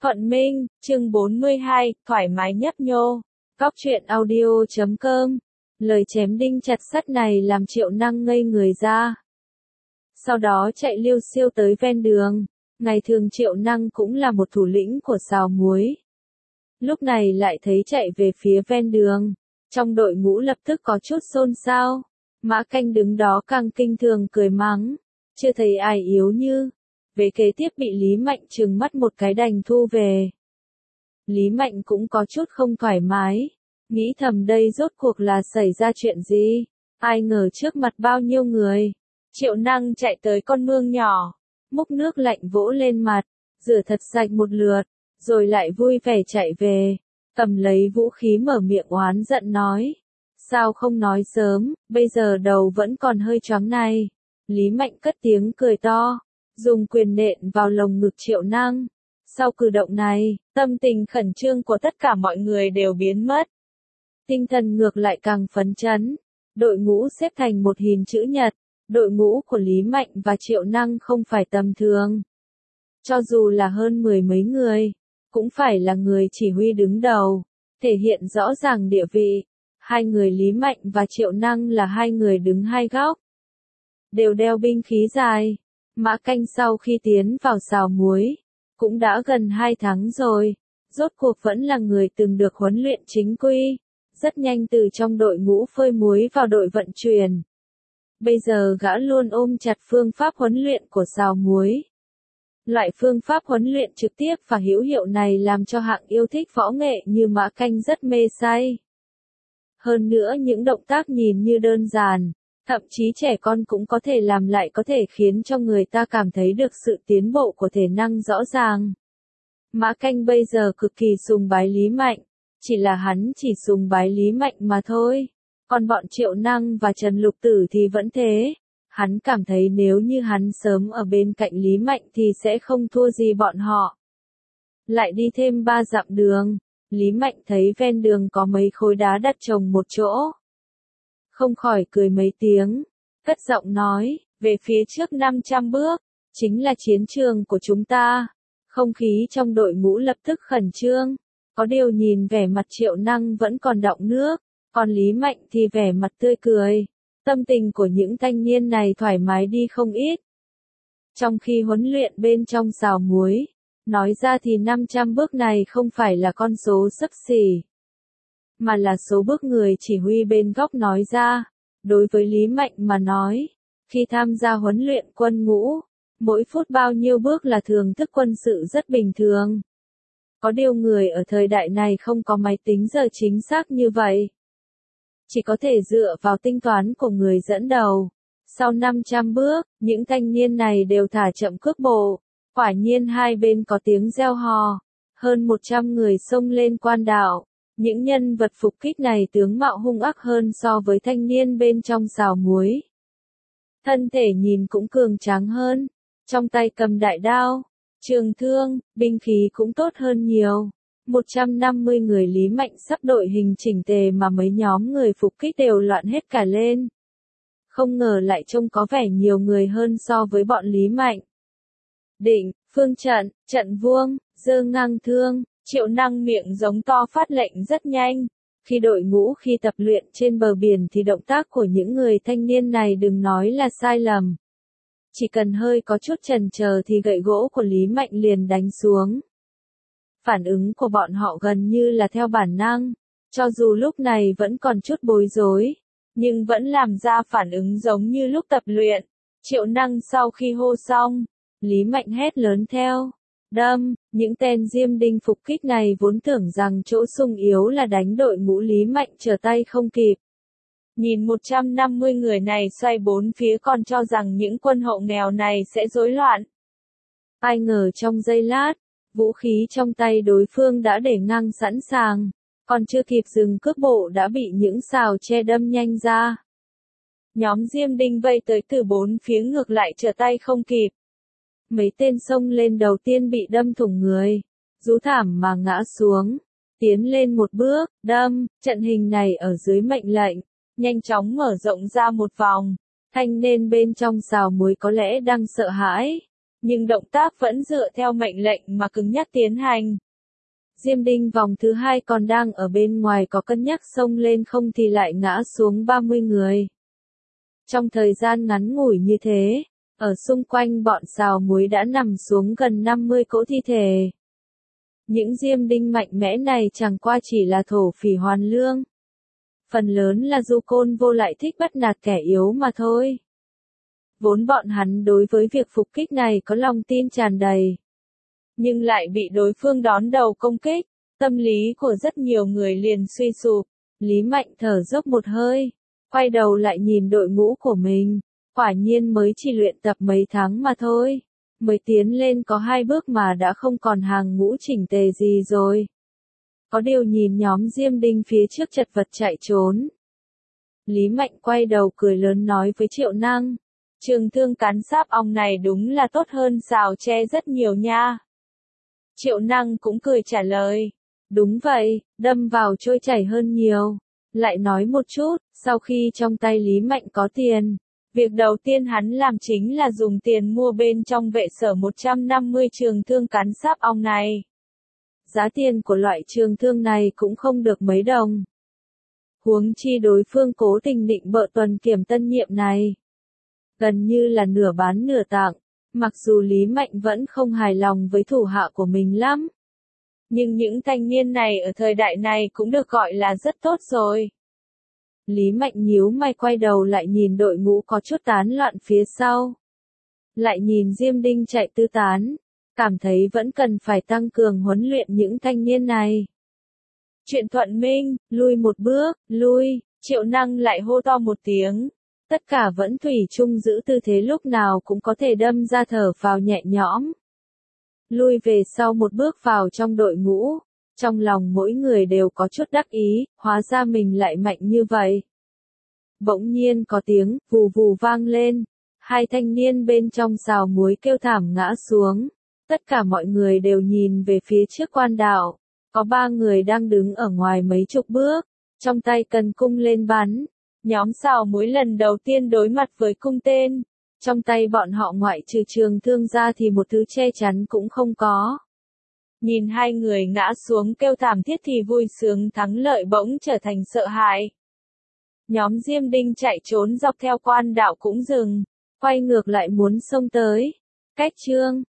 Thuận Minh, chương 42, thoải mái nhấp nhô. Góc truyện audio.com. Lời chém đinh chặt sắt này làm Triệu Năng ngây người ra. Sau đó chạy liêu xiêu tới ven đường. Ngày thường Triệu Năng cũng là một thủ lĩnh của xào muối. Lúc này lại thấy chạy về phía ven đường. Trong đội ngũ lập tức có chút xôn xao. Mã Canh đứng đó càng kinh thường cười mắng. Chưa thấy ai yếu như. Về kế tiếp bị Lý Mạnh trừng mắt một cái đành thu về. Lý Mạnh cũng có chút không thoải mái. Nghĩ thầm đây rốt cuộc là xảy ra chuyện gì. Ai ngờ trước mặt bao nhiêu người. Triệu Năng chạy tới con mương nhỏ. Múc nước lạnh vỗ lên mặt. Rửa thật sạch một lượt. Rồi lại vui vẻ chạy về. Cầm lấy vũ khí mở miệng oán giận nói. Sao không nói sớm, bây giờ đầu vẫn còn hơi choáng này. Lý Mạnh cất tiếng cười to. Dùng quyền nện vào lồng ngực Triệu Năng. Sau cử động này, tâm tình khẩn trương của tất cả mọi người đều biến mất. Tinh thần ngược lại càng phấn chấn. Đội ngũ xếp thành một hình chữ nhật. Đội ngũ của Lý Mạnh và Triệu Năng không phải tầm thường. Cho dù là hơn 10 mấy người, cũng phải là người chỉ huy đứng đầu, thể hiện rõ ràng địa vị. Hai người Lý Mạnh và Triệu Năng là hai người đứng hai góc. Đều đeo binh khí dài. Mã Canh sau khi tiến vào xào muối, cũng đã gần 2 tháng rồi, rốt cuộc vẫn là người từng được huấn luyện chính quy, rất nhanh từ trong đội ngũ phơi muối vào đội vận chuyển. Bây giờ gã luôn ôm chặt phương pháp huấn luyện của xào muối. Loại phương pháp huấn luyện trực tiếp và hữu hiệu này làm cho hạng yêu thích võ nghệ như Mã Canh rất mê say. Hơn nữa những động tác nhìn như đơn giản, thậm chí trẻ con cũng có thể làm lại có thể khiến cho người ta cảm thấy được sự tiến bộ của thể năng rõ ràng. Mã Canh bây giờ cực kỳ sùng bái Lý Mạnh, chỉ là hắn chỉ sùng bái Lý Mạnh mà thôi. Còn bọn Triệu Năng và Trần Lục Tử thì vẫn thế. Hắn cảm thấy nếu như hắn sớm ở bên cạnh Lý Mạnh thì sẽ không thua gì bọn họ. Lại đi thêm 3 dặm đường, Lý Mạnh thấy ven đường có mấy khối đá đặt chồng một chỗ. Không khỏi cười mấy tiếng, cất giọng nói, về phía trước 500 bước, chính là chiến trường của chúng ta. Không khí trong đội ngũ lập tức khẩn trương, có điều nhìn vẻ mặt Triệu Năng vẫn còn đọng nước, còn Lý Mạnh thì vẻ mặt tươi cười. Tâm tình của những thanh niên này thoải mái đi không ít. Trong khi huấn luyện bên trong xào muối, nói ra thì 500 bước này không phải là con số xấp xỉ, mà là số bước người chỉ huy bên góc nói ra. Đối với Lý Mạnh mà nói, khi tham gia huấn luyện quân ngũ, mỗi phút bao nhiêu bước là thường thức quân sự rất bình thường. Có điều người ở thời đại này không có máy tính giờ chính xác như vậy. Chỉ có thể dựa vào tính toán của người dẫn đầu. Sau 500 bước, những thanh niên này đều thả chậm cước bộ. Quả nhiên hai bên có tiếng reo hò. Hơn 100 người xông lên quan đạo. Những nhân vật phục kích này tướng mạo hung ác hơn so với thanh niên bên trong xào muối. Thân thể nhìn cũng cường tráng hơn. Trong tay cầm đại đao, trường thương, binh khí cũng tốt hơn nhiều. 150 người Lý Mạnh sắp đội hình chỉnh tề mà mấy nhóm người phục kích đều loạn hết cả lên. Không ngờ lại trông có vẻ nhiều người hơn so với bọn Lý Mạnh. Định, phương trận, trận vuông, giơ ngang thương, Triệu Năng miệng giống to phát lệnh rất nhanh. Khi đội ngũ khi tập luyện trên bờ biển thì động tác của những người thanh niên này đừng nói là sai lầm. Chỉ cần hơi có chút chần chờ thì gậy gỗ của Lý Mạnh liền đánh xuống. Phản ứng của bọn họ gần như là theo bản năng, cho dù lúc này vẫn còn chút bối rối, nhưng vẫn làm ra phản ứng giống như lúc tập luyện. Triệu Năng sau khi hô xong, Lý Mạnh hét lớn theo. Đâm, những tên diêm đinh phục kích này vốn tưởng rằng chỗ sung yếu là đánh đội ngũ Lý Mạnh trở tay không kịp. Nhìn 150 người này xoay bốn phía còn cho rằng những quân hậu nghèo này sẽ rối loạn. Ai ngờ trong giây lát, vũ khí trong tay đối phương đã để ngang sẵn sàng, còn chưa kịp dừng cước bộ đã bị những sào che đâm nhanh ra. Nhóm diêm đinh vây tới từ bốn phía ngược lại trở tay không kịp. Mấy tên xông lên đầu tiên bị đâm thủng người, rú thảm mà ngã xuống, tiến lên một bước, đâm, trận hình này ở dưới mệnh lệnh, nhanh chóng mở rộng ra một vòng, thanh nên bên trong xào muối có lẽ đang sợ hãi. nhưng động tác vẫn dựa theo mệnh lệnh mà cứng nhắc tiến hành. Diêm Đinh vòng thứ 2 còn đang ở bên ngoài có cân nhắc xông lên không thì lại ngã xuống 30 người. Trong thời gian ngắn ngủi như thế, ở xung quanh bọn xào muối đã nằm xuống gần 50 cỗ thi thể. Những Diêm Đinh mạnh mẽ này chẳng qua chỉ là thổ phỉ hoàn lương. Phần lớn là du côn vô lại thích bắt nạt kẻ yếu mà thôi. Vốn bọn hắn đối với việc phục kích này có lòng tin tràn đầy. Nhưng lại bị đối phương đón đầu công kích, tâm lý của rất nhiều người liền suy sụp. Lý Mạnh thở dốc một hơi, quay đầu lại nhìn đội ngũ của mình. Quả nhiên mới chỉ luyện tập mấy tháng mà thôi. Mới tiến lên có 2 bước mà đã không còn hàng ngũ chỉnh tề gì rồi. Có điều nhìn nhóm Diêm Đinh phía trước chật vật chạy trốn. Lý Mạnh quay đầu cười lớn nói với Triệu Năng. Trường thương cán sáp ong này đúng là tốt hơn xào tre rất nhiều nha. Triệu Năng cũng cười trả lời. Đúng vậy, đâm vào trôi chảy hơn nhiều. Lại nói một chút, sau khi trong tay Lý Mạnh có tiền, việc đầu tiên hắn làm chính là dùng tiền mua bên trong vệ sở 150 trường thương cán sáp ong này. Giá tiền của loại trường thương này cũng không được mấy đồng. Huống chi đối phương cố tình định bợ tuần kiểm tân nhiệm này. Gần như là nửa bán nửa tặng, mặc dù Lý Mạnh vẫn không hài lòng với thủ hạ của mình lắm. Nhưng những thanh niên này ở thời đại này cũng được gọi là rất tốt rồi. Lý Mạnh nhíu mày quay đầu lại nhìn đội ngũ có chút tán loạn phía sau. Lại nhìn Diêm Đinh chạy tứ tán, cảm thấy vẫn cần phải tăng cường huấn luyện những thanh niên này. Chuyện Thuận Minh, lui một bước, lui, Triệu Năng lại hô to một tiếng. Tất cả vẫn thủy chung giữ tư thế lúc nào cũng có thể đâm ra thở vào nhẹ nhõm. Lui về sau một bước vào trong đội ngũ, trong lòng mỗi người đều có chút đắc ý, hóa ra mình lại mạnh như vậy. Bỗng nhiên có tiếng vù vù vang lên, 2 thanh niên bên trong xào muối kêu thảm ngã xuống. Tất cả mọi người đều nhìn về phía trước quan đạo, có 3 người đang đứng ở ngoài mấy chục bước, trong tay cần cung lên bắn. Nhóm xào muối lần đầu tiên đối mặt với cung tên, trong tay bọn họ ngoại trừ trường thương ra thì một thứ che chắn cũng không có. Nhìn 2 người ngã xuống kêu thảm thiết thì vui sướng thắng lợi bỗng trở thành sợ hãi. Nhóm Diêm Đinh chạy trốn dọc theo quan đạo cũng dừng, quay ngược lại muốn xông tới. Cách chương